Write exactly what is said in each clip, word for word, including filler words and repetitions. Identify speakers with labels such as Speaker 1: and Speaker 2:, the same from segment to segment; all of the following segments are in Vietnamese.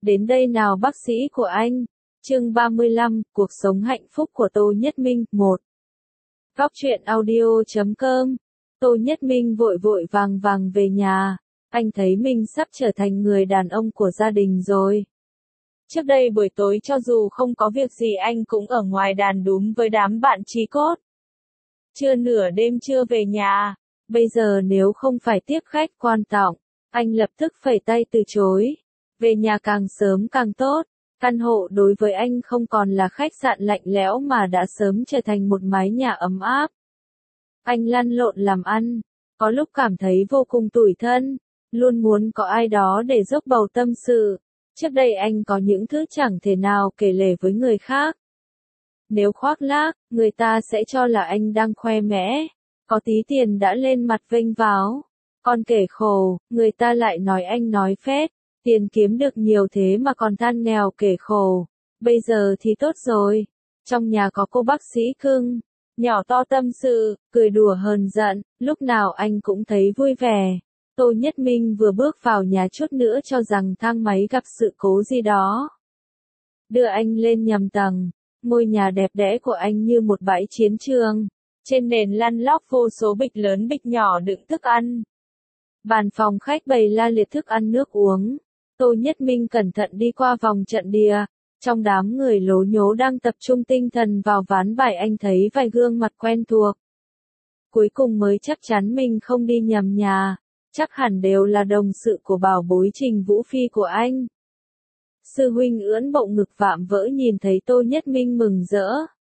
Speaker 1: Đến đây nào bác sĩ của anh. Chương ba mươi lăm, cuộc sống hạnh phúc của Tô Nhất Minh, một. Góc truyện audio chấm com. Tô Nhất Minh vội vội vàng vàng về nhà, anh thấy mình sắp trở thành người đàn ông của gia đình rồi. Trước đây buổi tối cho dù không có việc gì anh cũng ở ngoài đàn đúm với đám bạn chí cốt. Trưa nửa đêm chưa về nhà, bây giờ nếu không phải tiếp khách quan trọng, anh lập tức phẩy tay từ chối. Về nhà càng sớm càng tốt, căn hộ đối với anh không còn là khách sạn lạnh lẽo mà đã sớm trở thành một mái nhà ấm áp. Anh lăn lộn làm ăn, có lúc cảm thấy vô cùng tủi thân, luôn muốn có ai đó để dốc bầu tâm sự. Trước đây anh có những thứ chẳng thể nào kể lể với người khác. Nếu khoác lác, người ta sẽ cho là anh đang khoe mẽ, có tí tiền đã lên mặt vênh váo. Còn kể khổ, người ta lại nói anh nói phét, tiền kiếm được nhiều thế mà còn than nghèo kể khổ. Bây giờ thì tốt rồi, trong nhà có cô bác sĩ cưng, nhỏ to tâm sự, cười đùa hờn giận, lúc nào anh cũng thấy vui vẻ. Tô Nhất Minh vừa bước vào nhà chút nữa cho rằng thang máy gặp sự cố gì đó. Đưa anh lên nhầm tầng, ngôi nhà đẹp đẽ của anh như một bãi chiến trường. Trên nền lăn lóc vô số bịch lớn bịch nhỏ đựng thức ăn. Bàn phòng khách bày la liệt thức ăn nước uống. Tô Nhất Minh cẩn thận đi qua vòng trận địa. Trong đám người lố nhố đang tập trung tinh thần vào ván bài anh thấy vài gương mặt quen thuộc. Cuối cùng mới chắc chắn mình không đi nhầm nhà. Chắc hẳn đều là đồng sự của bảo bối Trình Vũ Phi của anh. Sư huynh ưỡn bộ ngực vạm vỡ nhìn thấy Tô Nhất Minh mừng rỡ.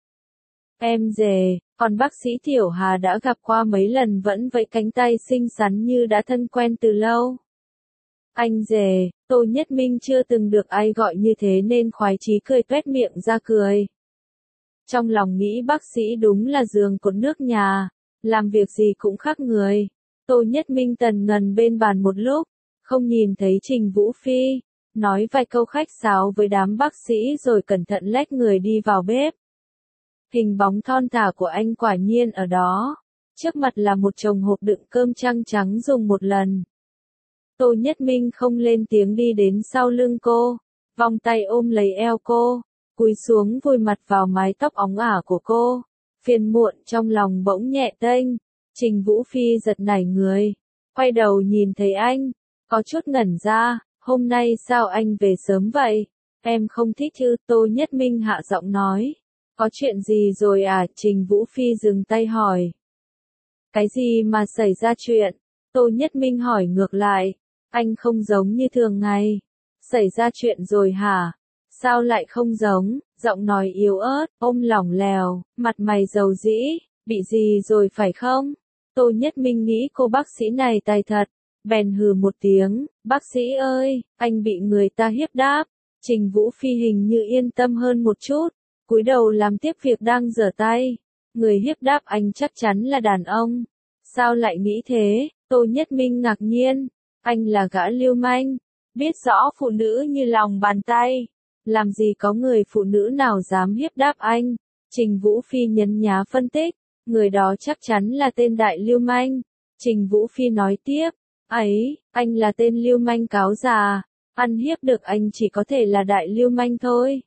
Speaker 1: Em dề, còn bác sĩ Tiểu Hà đã gặp qua mấy lần vẫn vẫy cánh tay xinh xắn như đã thân quen từ lâu. Anh dề, Tô Nhất Minh chưa từng được ai gọi như thế nên khoái chí cười tuét miệng ra cười. Trong lòng nghĩ bác sĩ đúng là giường cột nước nhà, làm việc gì cũng khác người. Tô Nhất Minh tần ngần bên bàn một lúc, không nhìn thấy Trình Vũ Phi, nói vài câu khách sáo với đám bác sĩ rồi cẩn thận lách người đi vào bếp. Hình bóng thon thả của anh quả nhiên ở đó, trước mặt là một chồng hộp đựng cơm trăng trắng dùng một lần. Tô Nhất Minh không lên tiếng đi đến sau lưng cô, vòng tay ôm lấy eo cô, cúi xuống vùi mặt vào mái tóc óng ả của cô, phiền muộn trong lòng bỗng nhẹ tênh. Trình Vũ Phi giật nảy người, quay đầu nhìn thấy anh, có chút ngẩn ra, hôm nay sao anh về sớm vậy? Em không thích chứ? Tô Nhất Minh hạ giọng nói. Có chuyện gì rồi à? Trình Vũ Phi dừng tay hỏi. Cái gì mà xảy ra chuyện? Tô Nhất Minh hỏi ngược lại. Anh không giống như thường ngày. Xảy ra chuyện rồi hả? Sao lại không giống? Giọng nói yếu ớt, ôm lỏng lèo, mặt mày dầu dĩ, bị gì rồi phải không? Tô Nhất Minh nghĩ cô bác sĩ này tài thật, bèn hừ một tiếng, bác sĩ ơi, anh bị người ta hiếp đáp. Trình Vũ Phi hình như yên tâm hơn một chút, cúi đầu làm tiếp việc đang rửa tay. Người hiếp đáp anh chắc chắn là đàn ông. Sao lại nghĩ thế? Tô Nhất Minh ngạc nhiên, anh là gã lưu manh, biết rõ phụ nữ như lòng bàn tay. Làm gì có người phụ nữ nào dám hiếp đáp anh? Trình Vũ Phi nhấn nhá phân tích. Người đó chắc chắn là tên đại lưu manh. Trình Vũ Phi nói tiếp, ấy, anh là tên lưu manh cáo già, ăn hiếp được anh chỉ có thể là đại lưu manh thôi.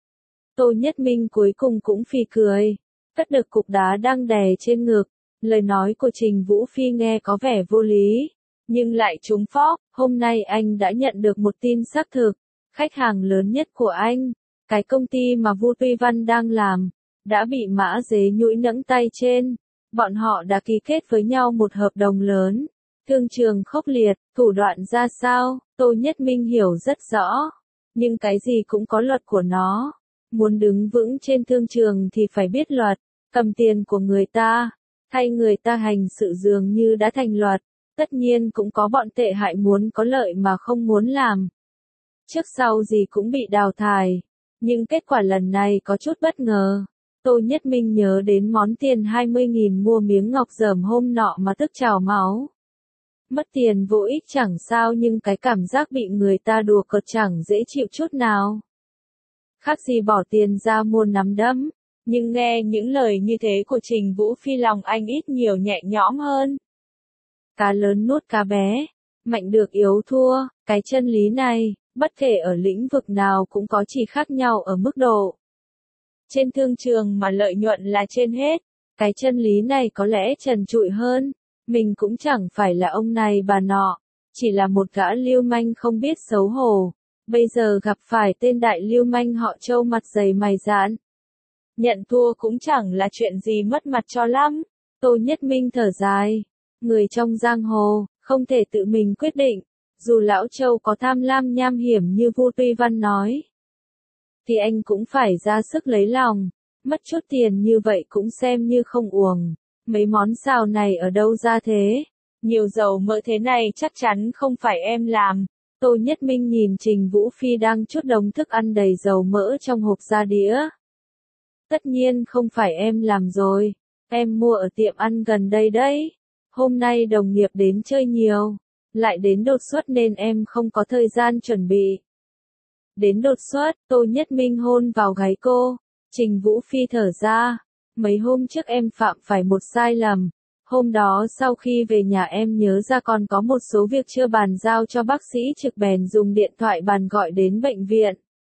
Speaker 1: Tô Nhất Minh cuối cùng cũng phì cười, cất được cục đá đang đè trên ngực. Lời nói của Trình Vũ Phi nghe có vẻ vô lý, nhưng lại trúng phóc. Hôm nay anh đã nhận được một tin xác thực, khách hàng lớn nhất của anh, cái công ty mà Vu Tuy Văn đang làm, đã bị Mã Dế nhũi nẫng tay trên. Bọn họ đã ký kết với nhau một hợp đồng lớn. Thương trường khốc liệt, thủ đoạn ra sao, Tô Nhất Minh hiểu rất rõ. Nhưng cái gì cũng có luật của nó. Muốn đứng vững trên thương trường thì phải biết luật. Cầm tiền của người ta, thay người ta hành sự dường như đã thành luật. Tất nhiên cũng có bọn tệ hại muốn có lợi mà không muốn làm. Trước sau gì cũng bị đào thải. Nhưng kết quả lần này có chút bất ngờ. Tô Nhất Minh nhớ đến món tiền hai mươi nghìn mua miếng ngọc dởm hôm nọ mà tức trào máu. Mất tiền vô ích chẳng sao nhưng cái cảm giác bị người ta đùa cợt chẳng dễ chịu chút nào. Khác gì bỏ tiền ra mua nắm đấm. Nhưng nghe những lời như thế của Trình Vũ Phi lòng anh ít nhiều nhẹ nhõm hơn. Cá lớn nuốt cá bé, mạnh được yếu thua, cái chân lý này, Bất kể ở lĩnh vực nào cũng có chỉ khác nhau ở mức độ. Trên thương trường mà lợi nhuận là trên hết. Cái chân lý này có lẽ trần trụi hơn. Mình cũng chẳng phải là ông này bà nọ. Chỉ là một gã lưu manh không biết xấu hổ. Bây giờ gặp phải tên đại lưu manh họ Châu mặt dày mày dạn. Nhận thua cũng chẳng là chuyện gì mất mặt cho lắm. Tô Nhất Minh thở dài. Người trong giang hồ, không thể tự mình quyết định. Dù lão Châu có tham lam nham hiểm như Vu Tuy Văn nói. Thì anh cũng phải ra sức lấy lòng. Mất chút tiền như vậy cũng xem như không uổng. Mấy món xào này ở đâu ra thế? Nhiều dầu mỡ thế này chắc chắn không phải em làm. Tô Nhất Minh nhìn Trình Vũ Phi đang trút đống thức ăn đầy dầu mỡ trong hộp ra đĩa. Tất nhiên không phải em làm rồi. Em mua ở tiệm ăn gần đây đấy. Hôm nay đồng nghiệp đến chơi nhiều. Lại đến đột xuất nên em không có thời gian chuẩn bị. Đến đột xuất, Tô Nhất Minh hôn vào gáy cô. Trình Vũ Phi thở ra. Mấy hôm trước em phạm phải một sai lầm. Hôm đó sau khi về nhà em nhớ ra còn có một số việc chưa bàn giao cho bác sĩ trực bèn dùng điện thoại bàn gọi đến bệnh viện.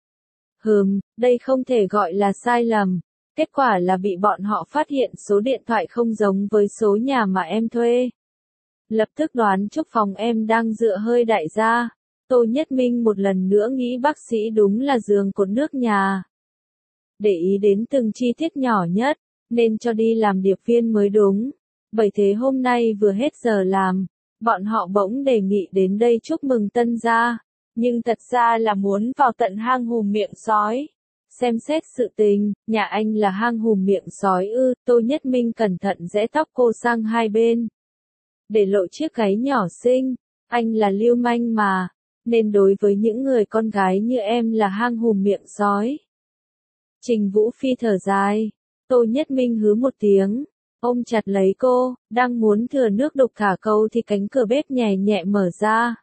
Speaker 1: Hừm, đây không thể gọi là sai lầm. Kết quả là bị bọn họ phát hiện số điện thoại không giống với số nhà mà em thuê. Lập tức đoán chúc phòng em đang dựa hơi đại gia. Tô Nhất Minh một lần nữa nghĩ bác sĩ đúng là giường cột nước nhà. Để ý đến từng chi tiết nhỏ nhất, nên cho đi làm điệp viên mới đúng. Bởi thế hôm nay vừa hết giờ làm, bọn họ bỗng đề nghị đến đây chúc mừng tân gia. Nhưng thật ra là muốn vào tận hang hùm miệng sói. Xem xét sự tình, nhà anh là hang hùm miệng sói ư? Tô Nhất Minh cẩn thận rẽ tóc cô sang hai bên. Để lộ chiếc gáy nhỏ xinh, anh là lưu manh mà, nên đối với những người con gái như em là hang hùm miệng sói. Trình Vũ Phi thở dài, Tô Nhất Minh hứ một tiếng, ôm chặt lấy cô, đang muốn thừa nước đục thả câu thì cánh cửa bếp nhẹ nhẹ mở ra.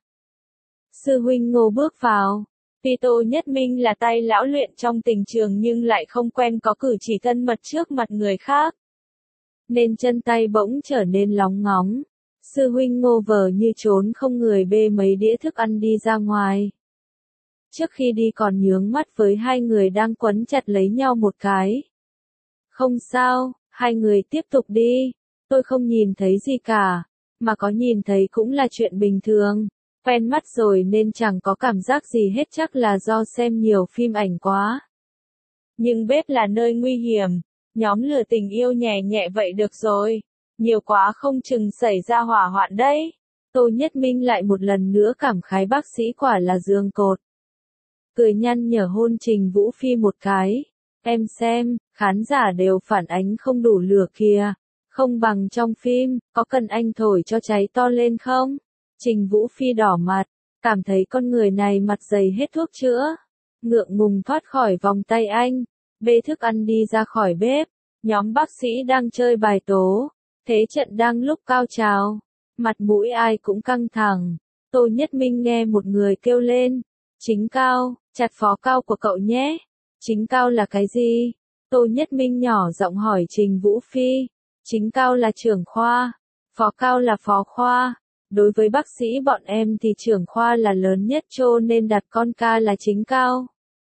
Speaker 1: Sư huynh Ngô bước vào. Tuy Tô Nhất Minh là tay lão luyện trong tình trường nhưng lại không quen có cử chỉ thân mật trước mặt người khác. Nên chân tay bỗng trở nên lóng ngóng. Sư huynh Ngô vờ như trốn không người bê mấy đĩa thức ăn đi ra ngoài. Trước khi đi còn nhướng mắt với hai người đang quấn chặt lấy nhau một cái. Không sao, hai người tiếp tục đi. Tôi không nhìn thấy gì cả. Mà có nhìn thấy cũng là chuyện bình thường. Quen mắt rồi nên chẳng có cảm giác gì hết, chắc là do xem nhiều phim ảnh quá. Nhưng bếp là nơi nguy hiểm. Nhóm lửa tình yêu nhẹ nhẹ vậy được rồi. Nhiều quá không chừng xảy ra hỏa hoạn đấy. Tô Nhất Minh lại một lần nữa cảm khái bác sĩ quả là giường cột. Cười nhăn nhở hôn Trình Vũ Phi một cái. Em xem, khán giả đều phản ánh không đủ lửa kìa. Không bằng trong phim, có cần anh thổi cho cháy to lên không? Trình Vũ Phi đỏ mặt, cảm thấy con người này mặt dày hết thuốc chữa. Ngượng ngùng thoát khỏi vòng tay anh, bê thức ăn đi ra khỏi bếp. Nhóm bác sĩ đang chơi bài tố. Thế trận đang lúc cao trào. Mặt mũi ai cũng căng thẳng. Tô Nhất Minh nghe một người kêu lên. Chính Cao, chặt phó Cao của cậu nhé. Chính Cao là cái gì? Tô Nhất Minh nhỏ giọng hỏi Trình Vũ Phi. Chính Cao là trưởng khoa. Phó Cao là phó khoa. Đối với bác sĩ bọn em thì trưởng khoa là lớn nhất cho nên đặt con ca là Chính Cao.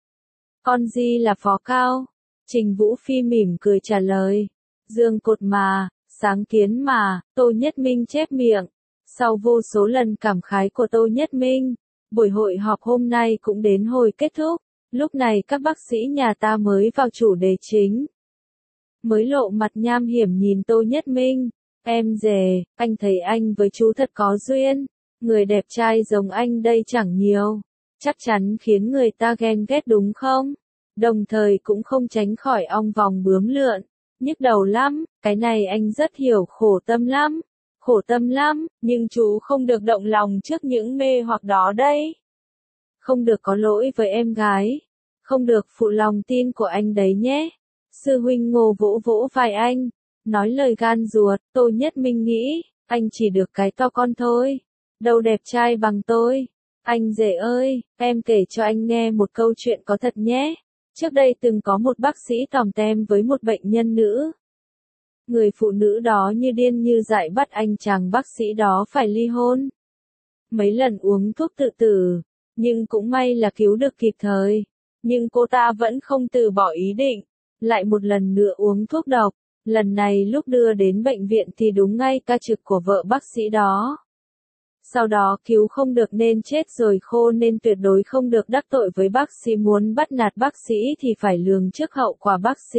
Speaker 1: Con Di là phó Cao. Trình Vũ Phi mỉm cười trả lời. Dương cột mà, sáng kiến mà, Tô Nhất Minh chép miệng. Sau vô số lần cảm khái của Tô Nhất Minh, buổi hội họp hôm nay cũng đến hồi kết thúc. Lúc này các bác sĩ nhà ta mới vào chủ đề chính. Mới lộ mặt nham hiểm nhìn Tô Nhất Minh. Em dè, anh thấy anh với chú thật có duyên. Người đẹp trai giống anh đây chẳng nhiều. Chắc chắn khiến người ta ghen ghét đúng không? Đồng thời cũng không tránh khỏi ong vòng bướm lượn. Nhức đầu lắm, cái này anh rất hiểu, khổ tâm lắm. Khổ tâm lắm, nhưng chú không được động lòng trước những mê hoặc đó đấy. Không được có lỗi với em gái. Không được phụ lòng tin của anh đấy nhé. Sư huynh Ngô vỗ vỗ vai anh. Nói lời gan ruột, Tô Nhất Minh nghĩ, anh chỉ được cái to con thôi. Đâu đẹp trai bằng tôi. Anh rể ơi, em kể cho anh nghe một câu chuyện có thật nhé. Trước đây từng có một bác sĩ tòm tem với một bệnh nhân nữ. Người phụ nữ đó như điên như dại bắt anh chàng bác sĩ đó phải ly hôn. Mấy lần uống thuốc tự tử, Nhưng cũng may là cứu được kịp thời. Nhưng cô ta vẫn không từ bỏ ý định, lại một lần nữa uống thuốc độc. Lần này lúc đưa đến bệnh viện thì đúng ngay ca trực của vợ bác sĩ đó. Sau đó cứu không được nên chết rồi khô nên tuyệt đối không được đắc tội với bác sĩ, muốn bắt nạt bác sĩ thì phải lường trước hậu quả bác sĩ.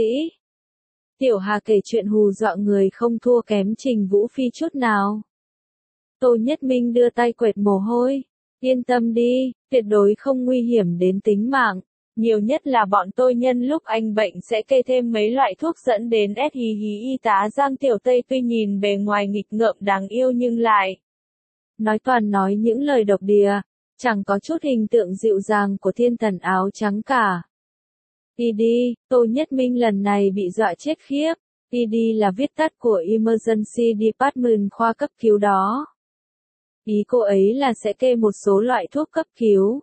Speaker 1: Tiểu Hà kể chuyện hù dọa người không thua kém Trình Vũ Phi chút nào. Tô Nhất Minh đưa tay quệt mồ hôi. Yên tâm đi, tuyệt đối không nguy hiểm đến tính mạng. Nhiều nhất là bọn tôi nhân lúc anh bệnh sẽ kê thêm mấy loại thuốc dẫn đến ét hí hí. Y tá Giang Tiểu Tây tuy nhìn bề ngoài nghịch ngợm đáng yêu nhưng lại nói toàn nói những lời độc địa, chẳng có chút hình tượng dịu dàng của thiên thần áo trắng cả. i đê, Tô Nhất Minh lần này bị dọa chết khiếp. i đê là viết tắt của Emergency Department, khoa cấp cứu đó. Ý cô ấy là sẽ kê một số loại thuốc cấp cứu.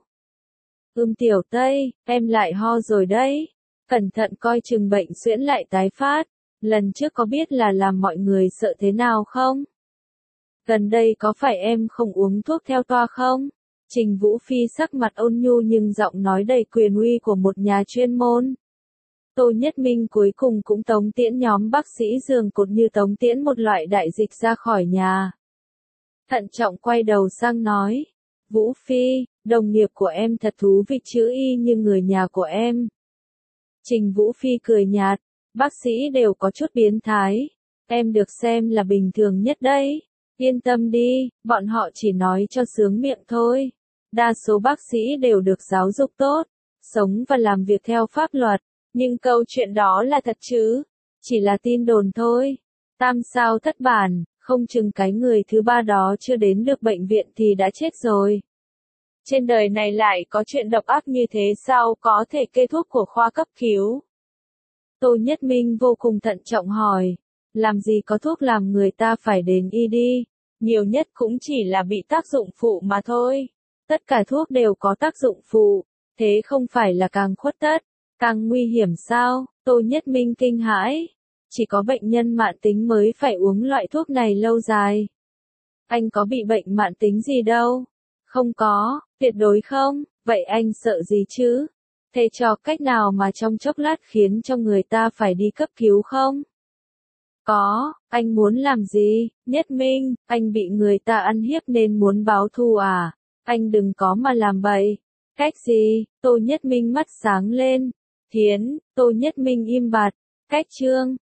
Speaker 1: Ưm Tiểu Tây, em lại ho rồi đấy. Cẩn thận coi chừng bệnh suyễn lại tái phát. Lần trước có biết là làm mọi người sợ thế nào không? Gần đây có phải em không uống thuốc theo toa không? Trình Vũ Phi sắc mặt ôn nhu nhưng giọng nói đầy quyền uy của một nhà chuyên môn. Tô Nhất Minh cuối cùng cũng tống tiễn nhóm bác sĩ giường cột như tống tiễn một loại đại dịch ra khỏi nhà. Thận trọng quay đầu sang nói. Vũ Phi, đồng nghiệp của em thật thú vị, chữ y như người nhà của em. Trình Vũ Phi cười nhạt. Bác sĩ đều có chút biến thái. Em được xem là bình thường nhất đấy. Yên tâm đi, bọn họ chỉ nói cho sướng miệng thôi. Đa số bác sĩ đều được giáo dục tốt, sống và làm việc theo pháp luật. Nhưng câu chuyện đó là thật chứ? Chỉ là tin đồn thôi. Tam sao thất bản, không chừng cái người thứ ba đó chưa đến được bệnh viện thì đã chết rồi. Trên đời này lại có chuyện độc ác như thế sao, có thể kê thuốc của khoa cấp cứu? Tô Nhất Minh vô cùng thận trọng hỏi. Làm gì có thuốc làm người ta phải đến y đê, nhiều nhất cũng chỉ là bị tác dụng phụ mà thôi. Tất cả thuốc đều có tác dụng phụ, thế không phải là càng khuất tất, càng nguy hiểm sao? Tô Nhất Minh kinh hãi. Chỉ có bệnh nhân mãn tính mới phải uống loại thuốc này lâu dài. Anh có bị bệnh mãn tính gì đâu? Không có, tuyệt đối không, vậy anh sợ gì chứ? Thế cho cách nào mà trong chốc lát khiến cho người ta phải đi cấp cứu không? Có, anh muốn làm gì? Nhất Minh, anh bị người ta ăn hiếp nên muốn báo thù à? Anh đừng có mà làm bậy. Cách gì? Tô Nhất Minh mắt sáng lên. Thiến, Tô Nhất Minh im bặt. Cách chương